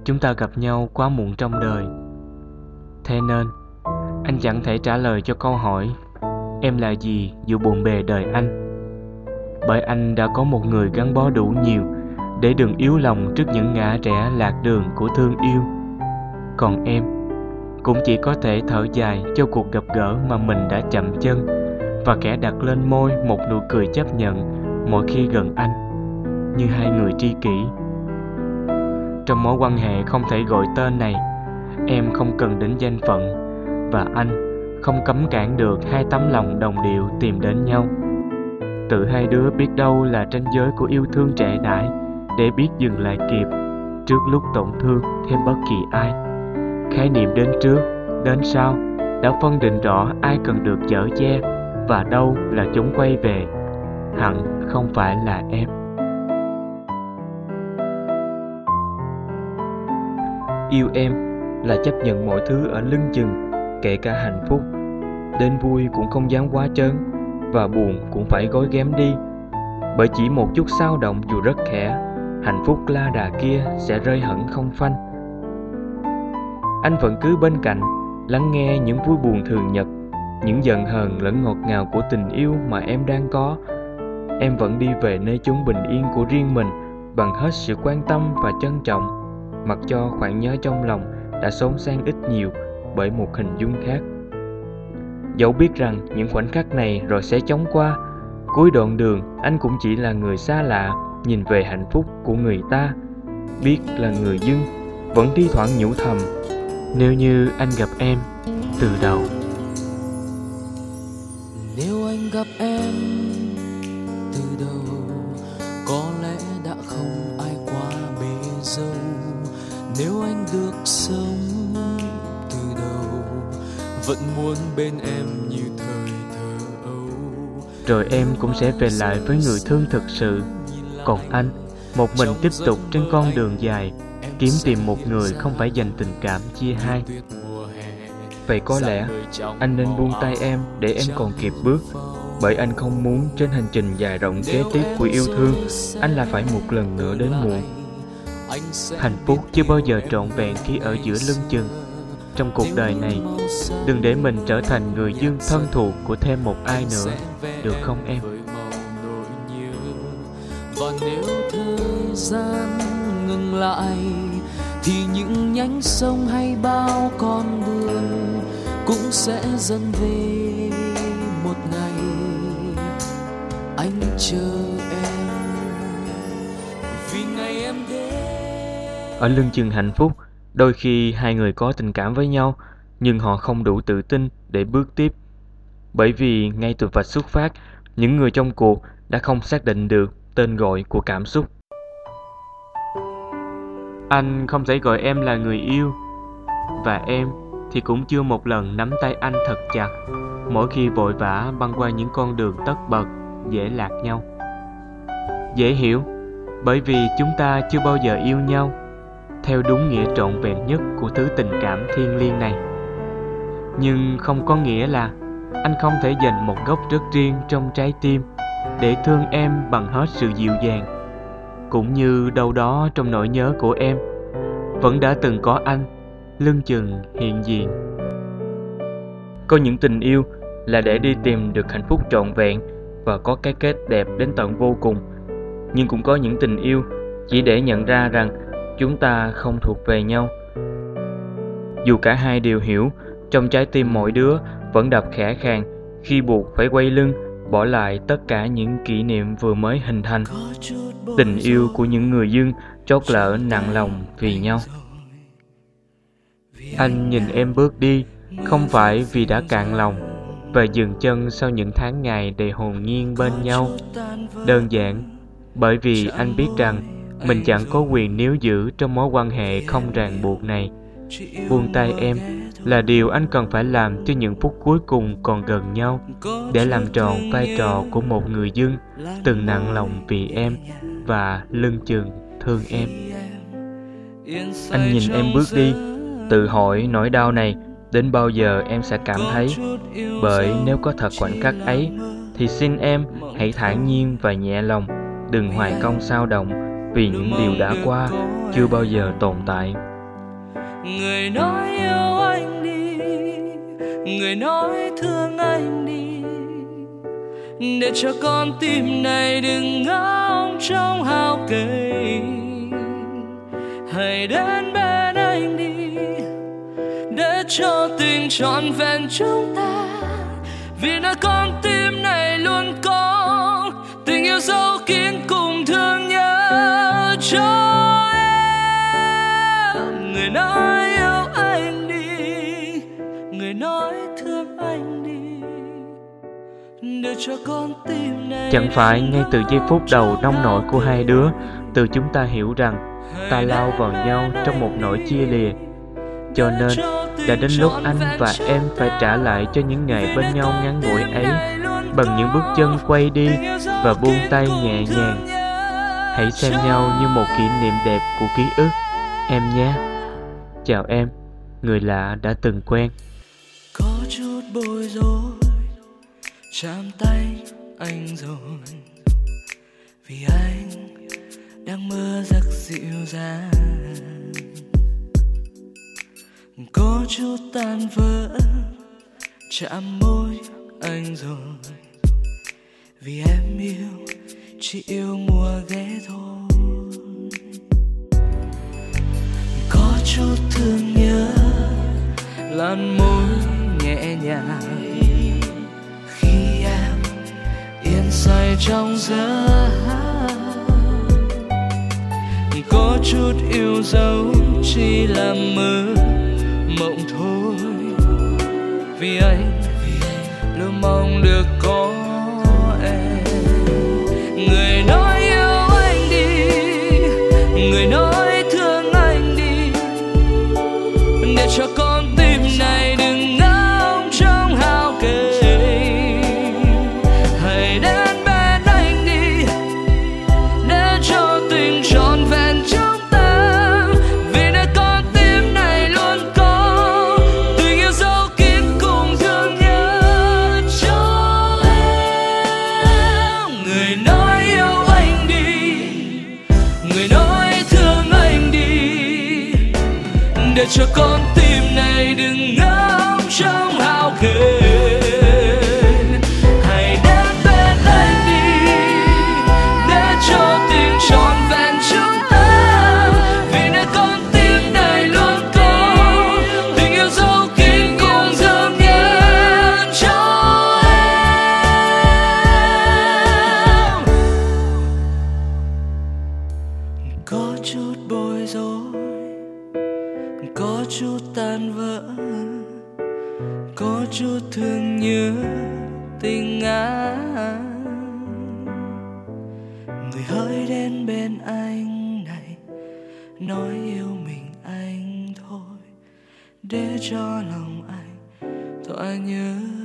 chúng ta gặp nhau quá muộn trong đời. Thế nên, anh chẳng thể trả lời cho câu hỏi em là gì dù bộn bề đời anh. Bởi anh đã có một người gắn bó đủ nhiều để đừng yếu lòng trước những ngã rẽ lạc đường của thương yêu. Còn em cũng chỉ có thể thở dài cho cuộc gặp gỡ mà mình đã chậm chân, và khẽ đặt lên môi một nụ cười chấp nhận mỗi khi gần anh, như hai người tri kỷ. Trong mối quan hệ không thể gọi tên này, em không cần đến danh phận, và anh không cấm cản được hai tấm lòng đồng điệu tìm đến nhau. Tự hai đứa biết đâu là ranh giới của yêu thương trễ đãi, để biết dừng lại kịp trước lúc tổn thương thêm bất kỳ ai. Khái niệm đến trước, đến sau đã phân định rõ ai cần được chở che và đâu là chúng quay về. Hẳn không phải là em. Yêu em là chấp nhận mọi thứ ở lưng chừng, kể cả hạnh phúc. Đến vui cũng không dám quá trớn, và buồn cũng phải gói ghém đi. Bởi chỉ một chút xao động dù rất khẽ, hạnh phúc la đà kia sẽ rơi hẳn không phanh. Anh vẫn cứ bên cạnh, lắng nghe những vui buồn thường nhật, những giận hờn lẫn ngọt ngào của tình yêu mà em đang có. Em vẫn đi về nơi chốn bình yên của riêng mình bằng hết sự quan tâm và trân trọng, mặc cho khoảng nhớ trong lòng đã xốn sang ít nhiều bởi một hình dung khác. Dẫu biết rằng những khoảnh khắc này rồi sẽ chóng qua, cuối đoạn đường anh cũng chỉ là người xa lạ nhìn về hạnh phúc của người ta. Biết là người dưng, vẫn thi thoảng nhủ thầm, nếu như anh gặp em từ đầu. Nếu anh gặp em từ đầu, có lẽ đã không ai qua bể dâu. Nếu anh được sống từ đầu, vẫn muốn bên em như thời thơ ấu. Rồi em cũng sẽ về lại với người thương thực sự. Còn anh, một mình tiếp tục trên con đường dài, kiếm tìm một người không phải dành tình cảm chia hai. Vậy có lẽ anh nên buông tay em để em còn kịp bước. Bởi anh không muốn trên hành trình dài rộng kế tiếp của yêu thương, anh là phải một lần nữa đến muộn. Hạnh phúc chưa bao giờ trọn vẹn khi ở giữa lưng chừng. Trong cuộc đời này, đừng để mình trở thành người dưng thân thuộc của thêm một ai nữa, được không em? Và nếu thời gian ngừng lại, thì những nhánh sông hay bao con đường cũng sẽ dần về một ngày. Anh chờ em vì ngày em đến. Ở lưng chừng hạnh phúc, đôi khi hai người có tình cảm với nhau, nhưng họ không đủ tự tin để bước tiếp. Bởi vì ngay từ vạch xuất phát, những người trong cuộc đã không xác định được tên gọi của cảm xúc. Anh không thể gọi em là người yêu, và em thì cũng chưa một lần nắm tay anh thật chặt mỗi khi vội vã băng qua những con đường tất bật dễ lạc nhau. Dễ hiểu, bởi vì chúng ta chưa bao giờ yêu nhau theo đúng nghĩa trọn vẹn nhất của thứ tình cảm thiêng liêng này. Nhưng không có nghĩa là anh không thể dành một góc rất riêng trong trái tim để thương em bằng hết sự dịu dàng. Cũng như đâu đó trong nỗi nhớ của em vẫn đã từng có anh lưng chừng hiện diện. Có những tình yêu là để đi tìm được hạnh phúc trọn vẹn và có cái kết đẹp đến tận vô cùng. Nhưng cũng có những tình yêu chỉ để nhận ra rằng chúng ta không thuộc về nhau. Dù cả hai đều hiểu, trong trái tim mỗi đứa vẫn đập khẽ khàng khi buộc phải quay lưng, bỏ lại tất cả những kỷ niệm vừa mới hình thành. Tình yêu của những người dưng trót lỡ nặng lòng vì nhau. Anh nhìn em bước đi, không phải vì đã cạn lòng và dừng chân sau những tháng ngày đầy hồn nhiên bên nhau. Đơn giản bởi vì anh biết rằng mình chẳng có quyền níu giữ trong mối quan hệ không ràng buộc này. Buông tay em là điều anh cần phải làm cho những phút cuối cùng còn gần nhau, để làm tròn vai trò của một người dưng từng nặng lòng vì em và lưng chừng thương em. Anh nhìn em bước đi, tự hỏi nỗi đau này đến bao giờ em sẽ cảm thấy. Bởi nếu có thật khoảnh khắc ấy, thì xin em hãy thản nhiên và nhẹ lòng, đừng hoài công sao động vì những điều đã qua chưa bao giờ tồn tại. Người nói yêu anh đi, người nói thương anh đi, để cho con tim này đừng ngóng trong hao cây. Hãy đến bên anh đi, để cho tình trọn vẹn chúng ta, vì nơi con tim này luôn có tình yêu dấu kín cùng thương nhớ cho em. Người nói yêu anh đi, người nói thương anh đi, để cho con tim này. Chẳng phải ngay từ giây phút đầu nông nổi của hai đứa, từ chúng ta hiểu rằng ta lao vào nhau trong một nỗi chia lìa. Cho nên đã đến lúc anh và em phải trả lại cho những ngày bên nhau ngắn ngủi ấy bằng những bước chân quay đi và buông tay nhẹ nhàng. Hãy xem nhau như một kỷ niệm đẹp của ký ức, em nhé. Chào em, người lạ đã từng quen. Có chút bối rối chạm tay anh rồi, vì anh đang mơ giấc dịu dàng. Có chút tan vỡ chạm môi anh rồi, vì em yêu chỉ yêu mùa ghé thôi. Có chút thương nhớ làn môi nhẹ nhàng khi em yên say trong giấc. Có chút yêu dấu chỉ là mơ mộng thôi, vì anh luôn mong được có em. Người nói yêu anh đi, người nói thương anh đi, để cho con tim này đừng ngóng trong hao cây. Hãy đến bên anh đi, để cho tình trọn vẹn chúng ta, vì nơi con tim này luôn có tình yêu dấu kín cùng thương nhớ cho em. Người nói yêu anh đi, người nói thương anh đi, để cho con tim này đừng ngóng trong hao cây. Hãy đến bên anh đi, để cho tình trọn vẹn chúng ta, vì nơi con tim này luôn có tình yêu dấu kín cùng thương nhớ cho em. Có chút bối rối, có chút tan vỡ, có chút thương nhớ tình anh. Người hỡi đến bên anh này, nói yêu mình anh thôi, để cho lòng anh thỏa nhớ.